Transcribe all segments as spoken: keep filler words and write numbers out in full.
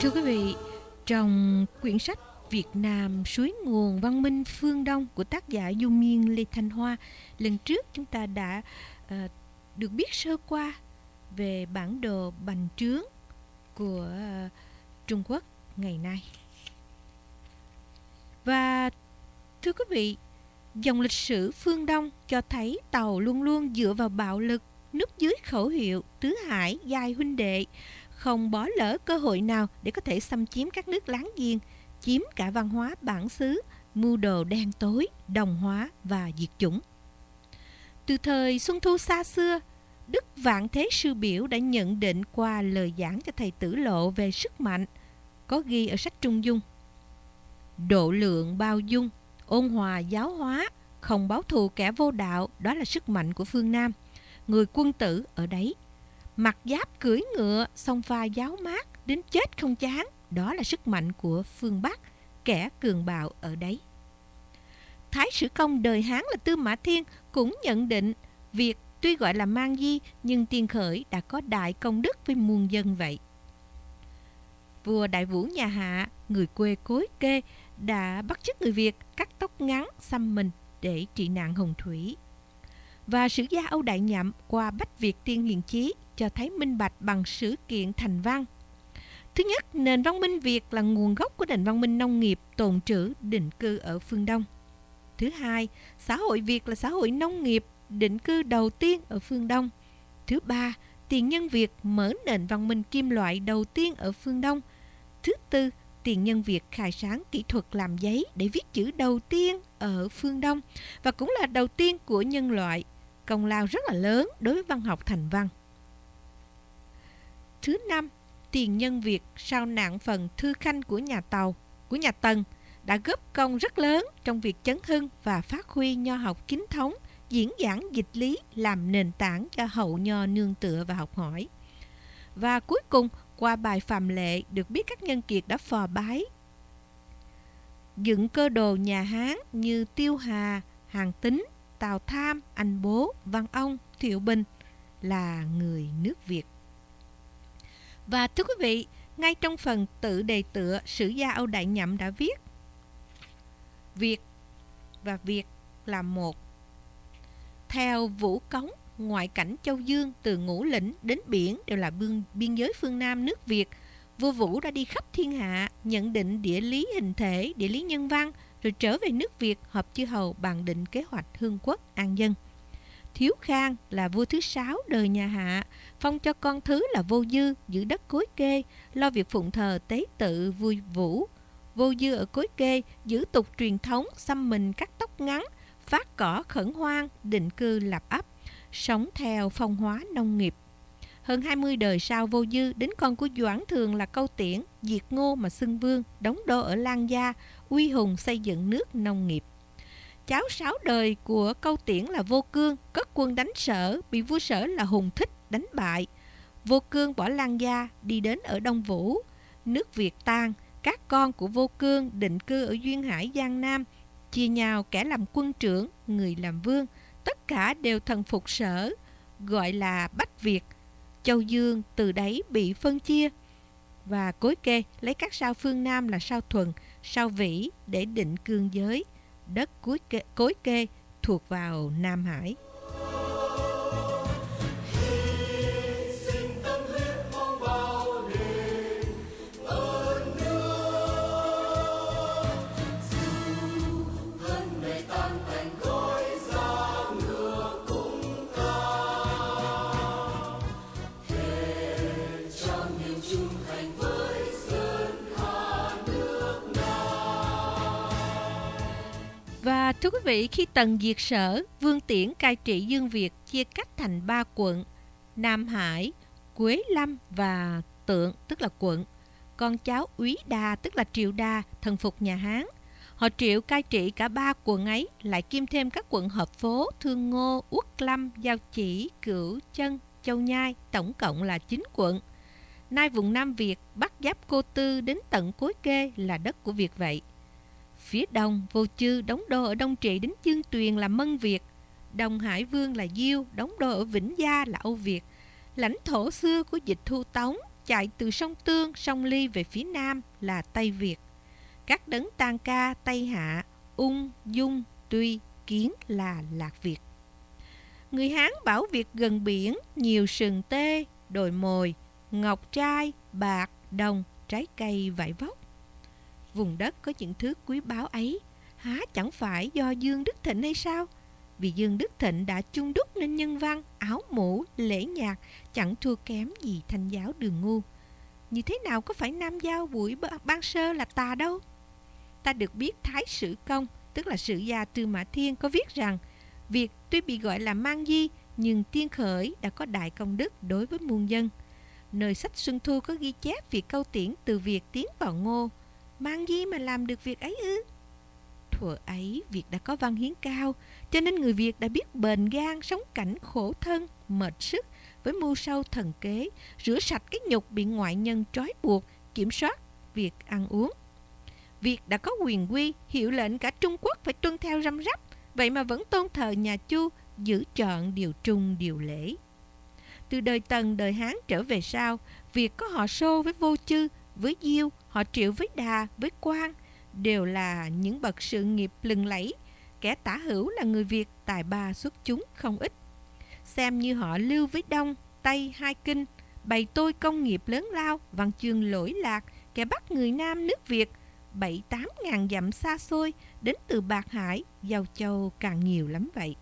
Thưa quý vị, trong quyển sách Việt Nam Suối Nguồn Văn Minh Phương Đông của tác giả Du Miên Lê Thanh Hoa, lần trước chúng ta đã uh, được biết sơ qua về bản đồ bành trướng của uh, Trung Quốc ngày nay. Và thưa quý vị, dòng lịch sử phương Đông cho thấy Tàu luôn luôn dựa vào bạo lực, núp dưới khẩu hiệu tứ hải giai huynh đệ, không bỏ lỡ cơ hội nào để có thể xâm chiếm các nước láng giềng, chiếm cả văn hóa bản xứ, mưu đồ đen tối, đồng hóa và diệt chủng. Từ thời Xuân Thu xa xưa, Đức Vạn Thế Sư Biểu đã nhận định qua lời giảng cho thầy Tử Lộ về sức mạnh, có ghi ở sách Trung Dung: độ lượng bao dung, ôn hòa giáo hóa, không báo thù kẻ vô đạo, đó là sức mạnh của phương Nam. Người quân tử ở đấy. Mặc giáp cưỡi ngựa, xông pha giáo mát, đến chết không chán, đó là sức mạnh của phương Bắc. Kẻ cường bạo ở đấy. Thái Sử Công đời Hán là Tư Mã Thiên cũng nhận định việc tuy gọi là mang di nhưng tiền khởi đã có đại công đức với muôn dân vậy. Vua Đại Vũ nhà Hạ, người quê Cối Kê, đã bắt chước người Việt cắt tóc ngắn xăm mình để trị nạn hồng thủy. Và sử gia Âu Đại Nhậm qua Bách Việt Tiên Hiền Chí cho thấy minh bạch bằng sử kiện thành văn. Thứ nhất, nền văn minh Việt là nguồn gốc của nền văn minh nông nghiệp tồn trữ định cư ở phương Đông. Thứ hai, xã hội Việt là xã hội nông nghiệp định cư đầu tiên ở phương Đông. Thứ ba, tiền nhân Việt mở nền văn minh kim loại đầu tiên ở phương Đông. Thứ tư, tiền nhân Việt khai sáng kỹ thuật làm giấy để viết chữ đầu tiên ở phương Đông và cũng là đầu tiên của nhân loại, công lao rất là lớn đối với văn học thành văn. Thứ năm, tiền nhân Việt sau nạn phần thư khanh của nhà Tàu, của nhà Tần đã góp công rất lớn trong việc chấn hưng và phát huy nho học chính thống, diễn giảng dịch lý làm nền tảng cho hậu nho nương tựa và học hỏi. Và cuối cùng, qua bài Phạm Lệ được biết các nhân kiệt đã phò bái dựng cơ đồ nhà Hán như Tiêu Hà, Hàn Tín, Tào Tham, Anh Bố, Văn Ông, Thiệu Bình là người nước Việt. Và thưa quý vị, ngay trong phần tự đề tựa, sử gia Âu Đại Nhậm đã viết: Việt và Việt là một. Theo Vũ Cống, ngoại cảnh Châu Dương từ Ngũ Lĩnh đến biển đều là biên, biên giới phương Nam nước Việt. Vua Vũ đã đi khắp thiên hạ, nhận định địa lý hình thể, địa lý nhân văn, rồi trở về nước Việt họp chư hầu bàn định kế hoạch hương quốc an dân. Thiếu Khang là vua thứ sáu đời nhà Hạ, phong cho con thứ là Vô Dư giữ đất Cối Kê, lo việc phụng thờ tế tự vua Vũ. Vô Dư ở Cối Kê giữ tục truyền thống xăm mình cắt tóc ngắn, phát cỏ khẩn hoang, định cư lập ấp, sống theo phong hóa nông nghiệp. Hơn hai mươi đời sau Vô Dư đến con của Doãn Thường là Câu Tiễn, diệt Ngô mà xưng vương, đóng đô ở Lan Gia, uy hùng xây dựng nước nông nghiệp. Cháu sáu đời của Câu Tiễn là Vô Cương, cất quân đánh Sở, bị vua Sở là Hùng Thích đánh bại. Vô Cương bỏ Lan Gia, đi đến ở Đông Vũ. Nước Việt tan, các con của Vô Cương định cư ở Duyên Hải Giang Nam, chia nhau kẻ làm quân trưởng, người làm vương, tất cả đều thần phục Sở, gọi là Bách Việt. Châu Dương từ đấy bị phân chia. Và Cối Kê lấy các sao phương Nam là sao Thuần, sao Vĩ để định cương giới. Đất Cối Kê, Cối Kê thuộc vào Nam Hải. Và thưa quý vị, khi Tần diệt Sở, Vương Tiễn cai trị Dương Việt chia cách thành ba quận: Nam Hải, Quế Lâm và Tượng, tức là quận. Con cháu Úy Đà, tức là Triệu Đà, thần phục nhà Hán. Họ Triệu cai trị cả ba quận ấy, lại kiêm thêm các quận Hợp Phố, Thương Ngô, Uất Lâm, Giao Chỉ, Cửu Chân, Châu Nhai, tổng cộng là chín quận. Nay vùng Nam Việt, Bắc giáp Cô Tư đến tận Cối Kê là đất của Việt vậy. Phía đông, Vô Chư đóng đô ở Đông Trị đến Dương Tuyền là Mân Việt. Đồng Hải Vương là Diêu, đóng đô ở Vĩnh Gia là Âu Việt. Lãnh thổ xưa của Dịch Thu Tống chạy từ sông Tương, sông Ly về phía nam là Tây Việt. Các đấng Tan Ca, Tây Hạ, Ung, Dung, Tuy, Kiến là Lạc Việt. Người Hán bảo Việt gần biển, nhiều sừng tê, đồi mồi, ngọc trai, bạc, đồng, trái cây, vải vóc. Vùng đất có những thứ quý báu ấy, há chẳng phải do Dương Đức Thịnh hay sao? Vì Dương Đức Thịnh đã chung đúc nên nhân văn, áo mũ, lễ nhạc chẳng thua kém gì Thanh giáo Đường Ngu. Như thế nào có phải Nam Giao buổi ban sơ là tà đâu? Ta được biết Thái Sử Công, tức là sử gia Tư Mã Thiên, có viết rằng Việt tuy bị gọi là mang di, nhưng Tiên Khởi đã có đại công đức đối với muôn dân. Nơi sách Xuân Thu có ghi chép việc câu tiễn từ Việt tiến vào Ngô. Mang di mà làm được việc ấy ư? Thuở ấy Việt đã có văn hiến cao, cho nên người Việt đã biết bền gan sống cảnh khổ thân, mệt sức với mưu sâu thần kế, rửa sạch cái nhục bị ngoại nhân trói buộc, kiểm soát việc ăn uống. Việt đã có quyền quy, hiệu lệnh cả Trung Quốc phải tuân theo răm rắp, vậy mà vẫn tôn thờ nhà Chu, giữ trọn điều trung điều lễ. Từ đời Tần, đời Hán trở về sau, Việt có họ Xô với Vô Chư, với Diêu, họ Triệu với Đà, với Quan, đều là những bậc sự nghiệp lừng lẫy. Kẻ tả hữu là người Việt tài ba xuất chúng không ít. Xem như họ Lưu với Đông, Tây hai kinh, bày tôi công nghiệp lớn lao, văn chương lỗi lạc, kẻ bắt người Nam nước Việt bảy tám ngàn dặm xa xôi đến từ Bạc Hải, Giao Châu càng nhiều lắm vậy.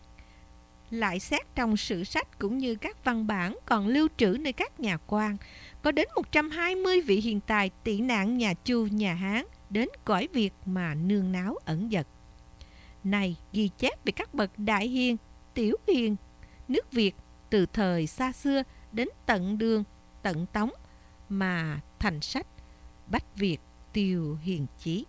Lại xét trong sử sách cũng như các văn bản còn lưu trữ nơi các nhà quan, có đến một trăm hai mươi vị hiền tài tị nạn nhà Chu, nhà Hán đến cõi Việt mà nương náo ẩn dật. Này ghi chép về các bậc đại hiền, tiểu hiền nước Việt từ thời xa xưa đến tận Đường, tận Tống mà thành sách Bách Việt Tiêu Hiền Chí.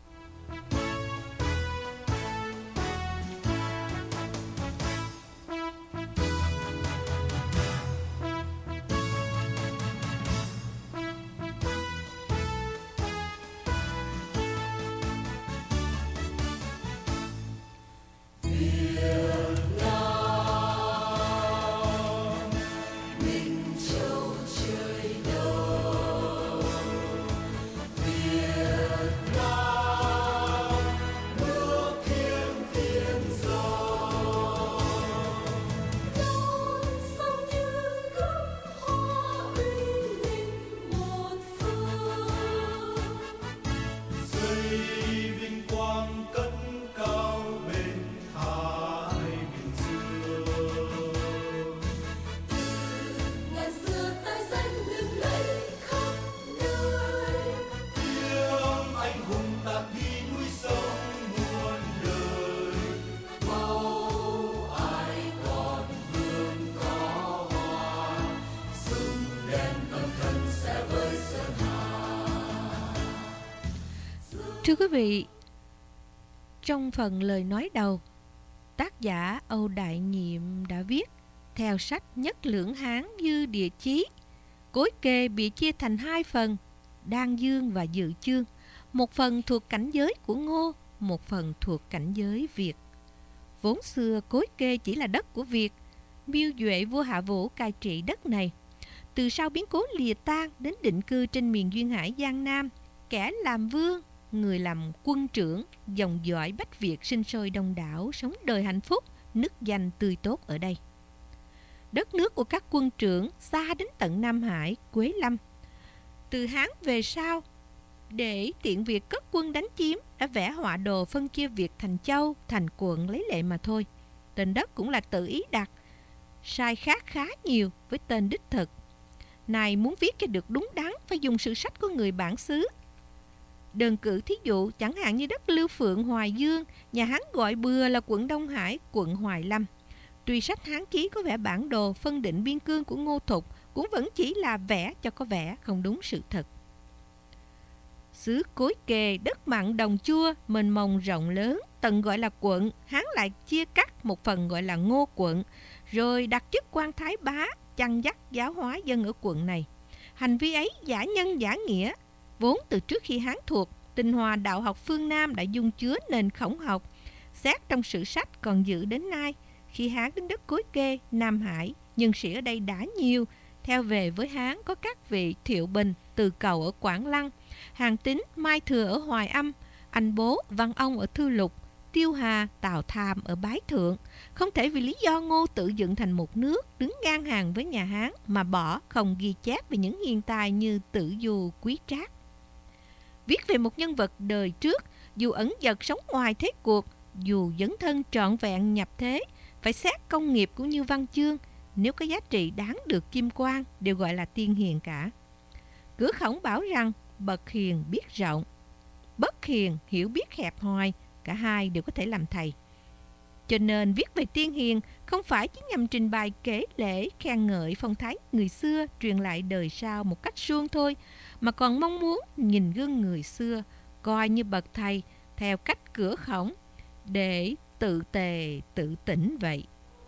Thưa quý vị, trong phần lời nói đầu, tác giả Âu Đại Nhiệm đã viết theo sách Nhất Lưỡng Hán Dư Địa Chí. Cối kê bị chia thành hai phần, Đan Dương và Dự Chương, một phần thuộc cảnh giới của Ngô, một phần thuộc cảnh giới Việt. Vốn xưa Cối Kê chỉ là đất của Việt, Miêu Duệ vua Hạ Vũ cai trị đất này. Từ sau biến cố lìa tan đến định cư trên miền duyên hải Giang Nam, kẻ làm vương, người làm quân trưởng, dòng dõi Bách Việt sinh sôi đông đảo, sống đời hạnh phúc, nức danh tươi tốt ở đây. Đất nước của các quân trưởng xa đến tận Nam Hải, Quế Lâm. Từ Hán về sau, để tiện việc cất quân đánh chiếm, đã vẽ họa đồ phân chia Việt thành châu, thành quận lấy lệ mà thôi. Tên đất cũng là tự ý đặt, sai khác khá nhiều với tên đích thực. Này muốn viết cho được đúng đắn phải dùng sử sách của người bản xứ. Đơn cử thí dụ chẳng hạn như đất Lưu Phượng Hoài Dương, nhà Hán gọi bừa là quận Đông Hải, quận Hoài Lâm. Tuy sách Hán Ký có vẽ bản đồ phân định biên cương của Ngô Thục, cũng vẫn chỉ là vẽ cho có vẻ, không đúng sự thật. Xứ Cối Kê, đất mặn đồng chua, mênh mông rộng lớn, tận gọi là quận, Hán lại chia cắt một phần gọi là Ngô quận, rồi đặt chức quan thái bá, chăn dắt giáo hóa dân ở quận này. Hành vi ấy giả nhân giả nghĩa, vốn từ trước khi Hán thuộc, tinh hoa đạo học phương Nam đã dung chứa nền khổng học, xét trong sử sách còn giữ đến nay. Khi Hán đến đất Cối Kê, Nam Hải, nhân sĩ ở đây đã nhiều, theo về với Hán có các vị Thiệu Bình, Từ Cầu ở Quảng Lăng, Hàn Tín, Mai Thừa ở Hoài Âm, Anh Bố, Văn Ông ở Thư Lục, Tiêu Hà, Tào Tham ở Bái Thượng. Không thể vì lý do Ngô tự dựng thành một nước đứng ngang hàng với nhà Hán mà bỏ không ghi chép về những hiền tài như Tử Du, Quý Trác. Viết về một nhân vật đời trước, dù ẩn dật sống ngoài thế cuộc, dù dấn thân trọn vẹn nhập thế, phải xét công nghiệp cũng như văn chương, nếu có giá trị đáng được kim quan đều gọi là tiên hiền cả. Cửa Khổng bảo rằng bậc hiền biết rộng, bất hiền hiểu biết hẹp hòi, cả hai đều có thể làm thầy. Cho nên viết về tiên hiền không phải chỉ nhằm trình bày kể lễ khen ngợi phong thái người xưa truyền lại đời sau một cách suông thôi, mà còn mong muốn nhìn gương người xưa coi như bậc thầy theo cách Cửa Khổng để tự tề tự tỉnh vậy.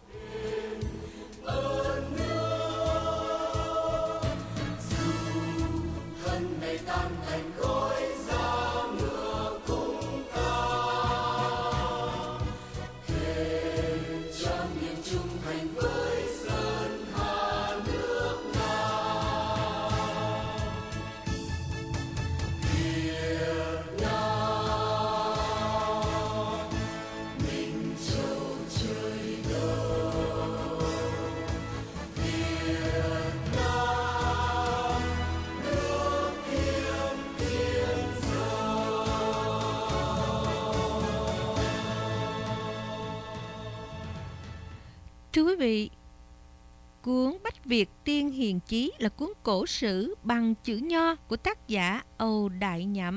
Thưa quý vị, cuốn Bách Việt Tiên Hiền Chí là cuốn cổ sử bằng chữ Nho của tác giả Âu Đại Nhậm.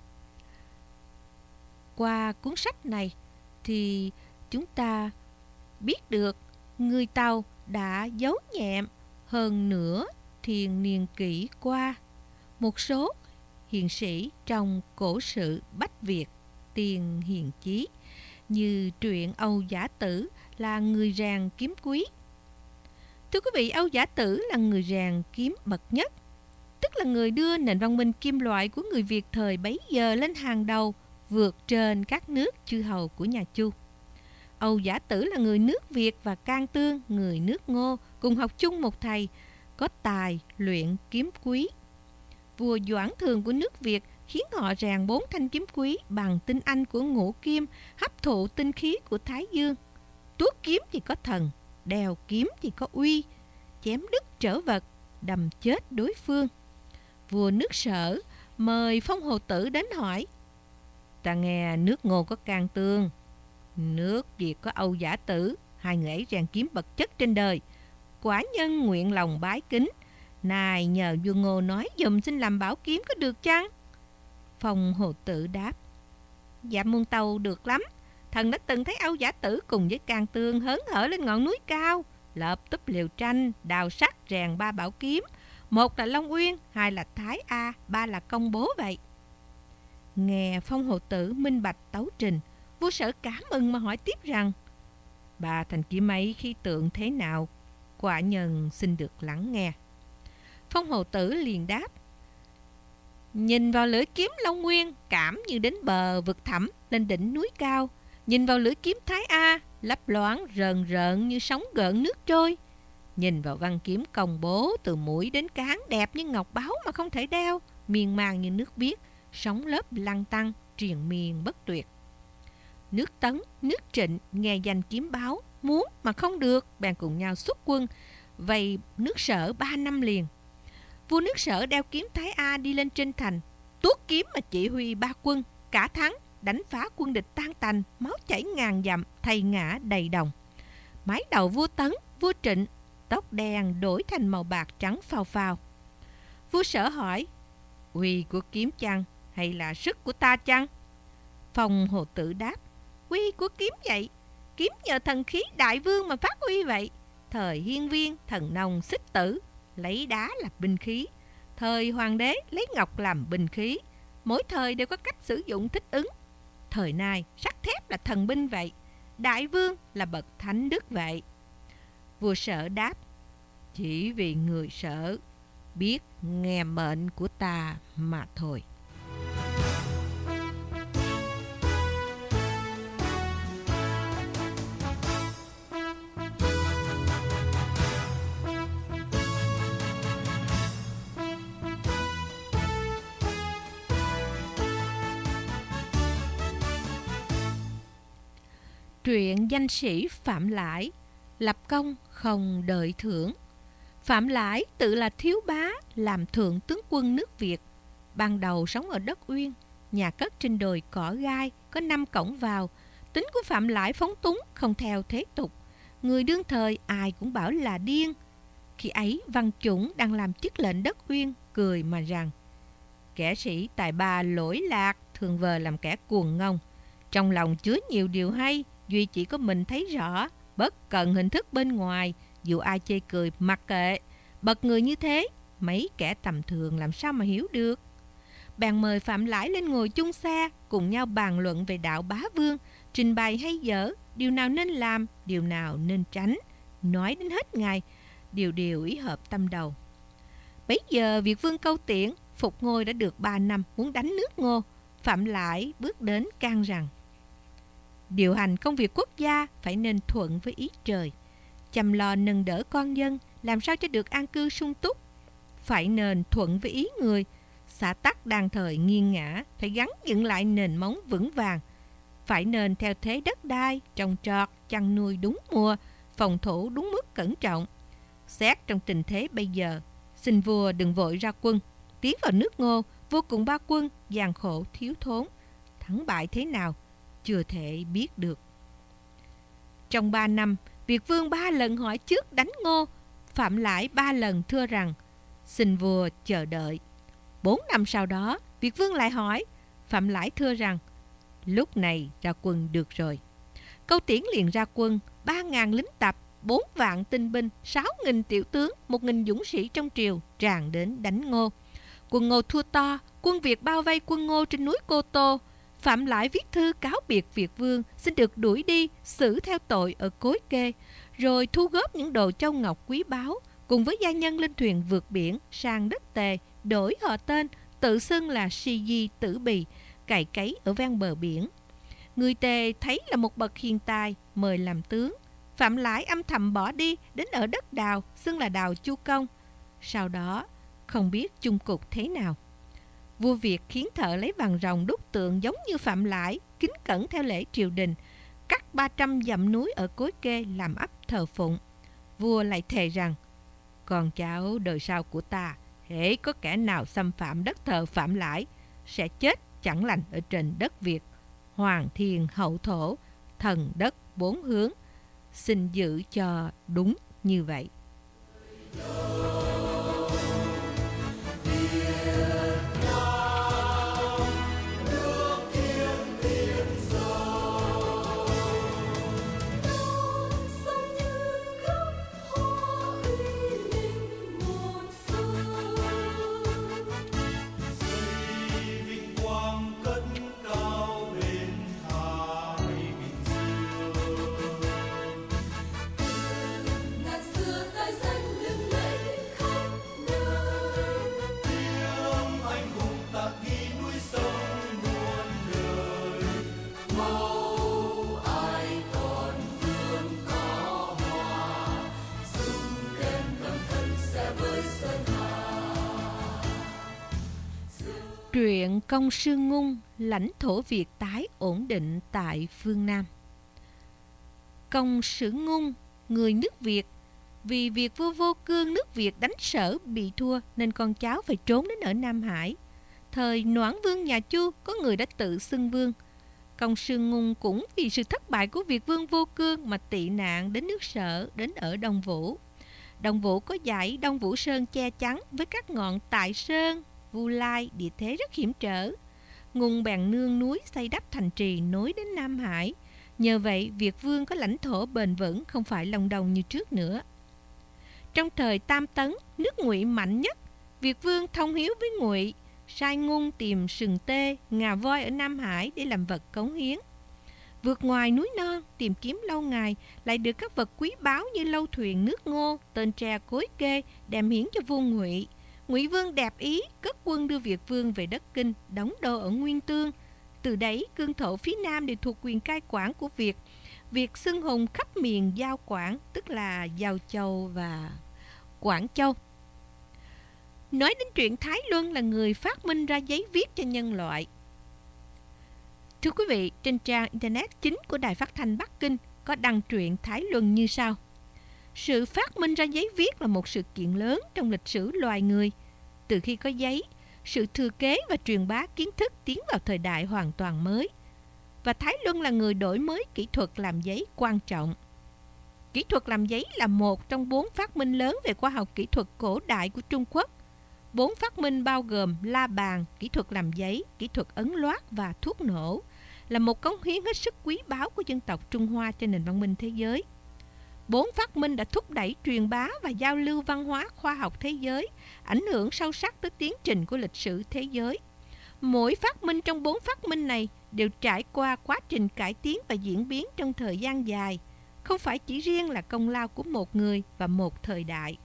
Qua cuốn sách này thì chúng ta biết được người Tàu đã giấu nhẹm hơn nửa thiền niên kỷ qua một số hiền sĩ trong cổ sử Bách Việt Tiên Hiền Chí, như truyện Âu Giả Tử là người ràng kiếm quý. Thưa quý vị, Âu Giả Tử là người ràng kiếm bậc nhất, tức là người đưa nền văn minh kim loại của người Việt thời bấy giờ lên hàng đầu, vượt trên các nước chư hầu của nhà Chu. Âu Giả Tử là người nước Việt và Can Tương, người nước Ngô, cùng học chung một thầy, có tài luyện kiếm quý. Vua Doãn Thường của nước Việt khiến họ ràng bốn thanh kiếm quý bằng tinh anh của ngũ kim, hấp thụ tinh khí của Thái Dương. Tuốt kiếm thì có thần, đèo kiếm thì có uy, chém đứt trở vật, đầm chết đối phương. Vua nước Sở mời Phong Hồ Tử đến hỏi: ta nghe nước Ngô có Can Tương, nước Việt có Âu Giả Tử, hai người ấy rèn kiếm bậc chất trên đời. Quả nhân nguyện lòng bái kính, này nhờ vua Ngô nói dùm xin làm bảo kiếm có được chăng? Phong Hồ Tử đáp: dạ muôn tâu được lắm. Thần đã từng thấy Âu Giả Tử cùng với Can Tương hớn hở lên ngọn núi cao, lợp túp liều tranh, đào sắt rèn ba bảo kiếm, một là Long Uyên, hai là Thái A, ba là Công Bố vậy. Nghe Phong Hồ Tử minh bạch tấu trình, vua Sở cảm ơn mà hỏi tiếp rằng: ba thanh kiếm ấy khí tượng thế nào? Quả nhân xin được lắng nghe. Phong Hồ Tử liền đáp: nhìn vào lưỡi kiếm Long Nguyên, cảm như đến bờ vực thẳm lên đỉnh núi cao. Nhìn vào lưỡi kiếm Thái A, lấp loáng rờn rợn như sóng gợn nước trôi. Nhìn vào văn kiếm Công Bố, từ mũi đến cán đẹp như ngọc báu mà không thể đeo, miên man như nước biếc, sóng lớp lăn tăng, triền miên bất tuyệt. Nước Tấn, nước Trịnh nghe danh kiếm báo, muốn mà không được, bèn cùng nhau xuất quân vây nước Sở ba năm liền. Vua nước Sở đeo kiếm Thái A đi lên trên thành, tuốt kiếm mà chỉ huy ba quân, cả thắng, đánh phá quân địch tan tành, máu chảy ngàn dặm, thây ngã đầy đồng. Mái đầu vua Tấn, vua Trịnh, tóc đen đổi thành màu bạc trắng phao phao. Vua Sở hỏi: uy của kiếm chăng, hay là sức của ta chăng? Phong Hồ Tử đáp: uy của kiếm vậy, kiếm nhờ thần khí đại vương mà phát uy vậy. Thời Hiên Viên, thần nông Xích Tử lấy đá làm binh khí, thời Hoàng đế lấy ngọc làm binh khí. Mỗi thời đều có cách sử dụng thích ứng. Thời nay sắt thép là thần binh vậy, đại vương là bậc thánh đức vậy. Vua Sở đáp: chỉ vì người Sở biết nghe mệnh của ta mà thôi. Truyện danh sĩ Phạm Lãi, lập công không đợi thưởng. Phạm Lãi tự là thiếu bá, làm thượng tướng quân nước Việt. Ban đầu sống ở đất Uyên, nhà cất trên đồi cỏ gai, có năm cổng vào. Tính của Phạm Lãi phóng túng, không theo thế tục. Người đương thời ai cũng bảo là điên. Khi ấy Văn Chủng đang làm chức lệnh đất Uyên, cười mà rằng: kẻ sĩ tài ba lỗi lạc, thường vờ làm kẻ cuồng ngông. Trong lòng chứa nhiều điều hay, duy chỉ có mình thấy rõ, bất cần hình thức bên ngoài. Dù ai chê cười mặc kệ. Bậc người như thế, mấy kẻ tầm thường làm sao mà hiểu được. Bèn mời Phạm Lãi lên ngồi chung xe, cùng nhau bàn luận về đạo bá vương, trình bày hay dở, điều nào nên làm, điều nào nên tránh. Nói đến hết ngày, điều điều ý hợp tâm đầu. Bấy giờ Việt vương Câu Tiễn phục ngôi đã được ba năm, muốn đánh nước Ngô. Phạm Lãi bước đến can rằng: điều hành công việc quốc gia phải nên thuận với ý trời, chăm lo nâng đỡ con dân, làm sao cho được an cư sung túc. Phải nên thuận với ý người, xã tắc đang thời nghiêng ngã, phải gắn dựng lại nền móng vững vàng. Phải nên theo thế đất đai, trồng trọt, chăn nuôi đúng mùa, phòng thủ đúng mức cẩn trọng. Xét trong tình thế bây giờ, xin vua đừng vội ra quân, tiến vào nước Ngô, vô cùng ba quân, gian khổ thiếu thốn. Thắng bại thế nào, chưa thể biết được. Trong ba năm, Việt vương ba lần hỏi trước đánh Ngô. Phạm Lãi ba lần thưa rằng: xin vua chờ đợi. Bốn năm sau đó, Việt vương lại hỏi. Phạm Lãi thưa rằng: lúc này ra quân được rồi. Câu Tiễn liền ra quân, ba ngàn lính tập, bốn vạn tinh binh, sáu nghìn tiểu tướng, một nghìn dũng sĩ trong triều tràn đến đánh Ngô. Quân Ngô thua to, quân Việt bao vây quân Ngô trên núi Cô Tô. Phạm Lãi viết thư cáo biệt Việt vương, xin được đuổi đi, xử theo tội ở Cối Kê, rồi thu góp những đồ châu ngọc quý báu, cùng với gia nhân lên thuyền vượt biển sang đất Tề, đổi họ tên, tự xưng là Si Di Tử Bì, cày cấy ở ven bờ biển. Người Tề thấy là một bậc hiền tài, mời làm tướng. Phạm Lãi âm thầm bỏ đi, đến ở đất Đào, xưng là Đào Chu Công. Sau đó không biết chung cục thế nào. Vua Việt khiến thợ lấy vàng ròng đúc tượng giống như Phạm Lãi, kính cẩn theo lễ triều đình, cắt ba trăm dặm núi ở Cối Kê làm ấp thờ phụng. Vua lại thề rằng: con cháu đời sau của ta, hễ có kẻ nào xâm phạm đất thờ Phạm Lãi, sẽ chết chẳng lành ở trên đất Việt. Hoàng thiên hậu thổ, thần đất bốn hướng, xin giữ cho đúng như vậy. Truyện Công Sư Ngung, lãnh thổ Việt tái ổn định tại phương Nam. Công Sử Ngung, người nước Việt, vì việc vua Vô Cương nước Việt đánh Sở bị thua nên con cháu phải trốn đến ở Nam Hải. Thời Noãn Vương nhà Chu có người đã tự xưng vương. Công Sư Ngung cũng vì sự thất bại của Việt vương Vô Cương mà tị nạn đến nước Sở, đến ở Đông Vũ. Đông Vũ có dãy Đông Vũ Sơn che chắn với các ngọn Tại Sơn, Vu Lai, địa thế rất hiểm trở. Ngung bèn nương núi xây đắp thành trì nối đến Nam Hải. Nhờ vậy, Việt vương có lãnh thổ bền vững, không phải lồng đồng như trước nữa. Trong thời Tam Tấn, nước Ngụy mạnh nhất, Việt vương thông hiếu với Ngụy, sai Ngung tìm sừng tê, ngà voi ở Nam Hải để làm vật cống hiến. Vượt ngoài núi non, tìm kiếm lâu ngày, lại được các vật quý báu như lâu thuyền nước Ngô, tên tre Cối Kê đem hiến cho vua Ngụy. Ngụy vương đẹp ý, cất quân đưa Việt vương về đất Kinh, đóng đô ở Nguyên Tương. Từ đấy, cương thổ phía Nam đều thuộc quyền cai quản của Việt. Việt xưng hùng khắp miền Giao Quảng, tức là Giao Châu và Quảng Châu. Nói đến chuyện Thái Luân là người phát minh ra giấy viết cho nhân loại. Thưa quý vị, trên trang Internet chính của Đài Phát thanh Bắc Kinh có đăng truyện Thái Luân như sau. Sự phát minh ra giấy viết là một sự kiện lớn trong lịch sử loài người. Từ khi có giấy, sự thừa kế và truyền bá kiến thức tiến vào thời đại hoàn toàn mới. Và Thái Luân là người đổi mới kỹ thuật làm giấy quan trọng. Kỹ thuật làm giấy là một trong bốn phát minh lớn về khoa học kỹ thuật cổ đại của Trung Quốc. Bốn phát minh bao gồm la bàn, kỹ thuật làm giấy, kỹ thuật ấn loát và thuốc nổ, là một cống hiến hết sức quý báu của dân tộc Trung Hoa cho nền văn minh thế giới. Bốn phát minh đã thúc đẩy truyền bá và giao lưu văn hóa khoa học thế giới, ảnh hưởng sâu sắc tới tiến trình của lịch sử thế giới. Mỗi phát minh trong bốn phát minh này đều trải qua quá trình cải tiến và diễn biến trong thời gian dài, không phải chỉ riêng là công lao của một người và một thời đại.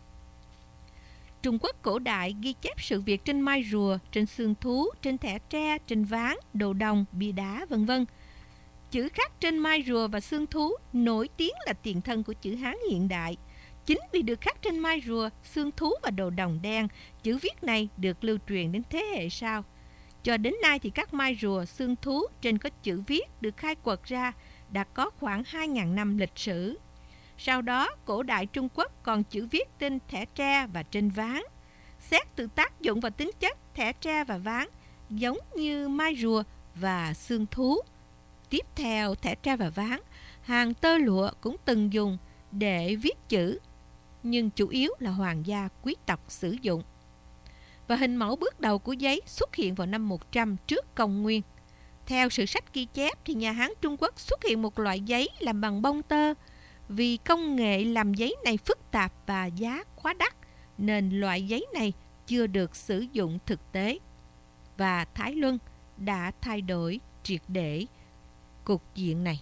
Trung Quốc cổ đại ghi chép sự việc trên mai rùa, trên xương thú, trên thẻ tre, trên ván, đồ đồng, bia đá, vân vân. Chữ khắc trên mai rùa và xương thú nổi tiếng là tiền thân của chữ Hán hiện đại. Chính vì được khắc trên mai rùa, xương thú và đồ đồng đen, chữ viết này được lưu truyền đến thế hệ sau. Cho đến nay thì các mai rùa, xương thú trên có chữ viết được khai quật ra đã có khoảng hai nghìn năm lịch sử. Sau đó, cổ đại Trung Quốc còn chữ viết trên thẻ tre và trên ván. Xét từ tác dụng và tính chất, thẻ tre và ván giống như mai rùa và xương thú. Tiếp theo thẻ tre và ván, hàng tơ lụa cũng từng dùng để viết chữ, nhưng chủ yếu là hoàng gia quý tộc sử dụng. Và hình mẫu bước đầu của giấy xuất hiện vào năm một trăm trước công nguyên. Theo sử sách ghi chép thì nhà Hán Trung Quốc xuất hiện một loại giấy làm bằng bông tơ. Vì công nghệ làm giấy này phức tạp và giá quá đắt, nên loại giấy này chưa được sử dụng thực tế. Và Thái Luân đã thay đổi triệt để cục diện này.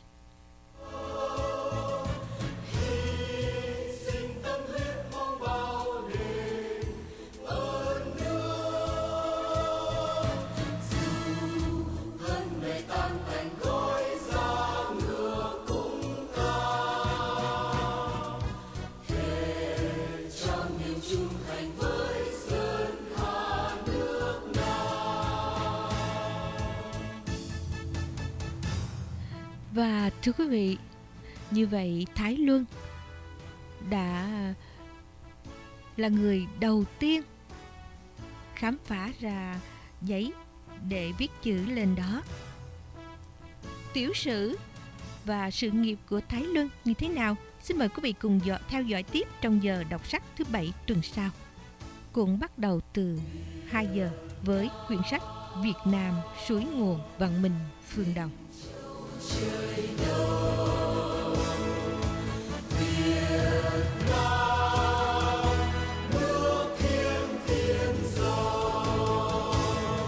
Và thưa quý vị, như vậy Thái Luân đã là người đầu tiên khám phá ra giấy để viết chữ lên đó. Tiểu sử và sự nghiệp của Thái Luân như thế nào? Xin mời quý vị cùng dõi, theo dõi tiếp trong giờ đọc sách thứ bảy tuần sau. Cũng bắt đầu từ hai giờ với quyển sách Việt Nam suối nguồn văn minh phương Đông. Trời đâu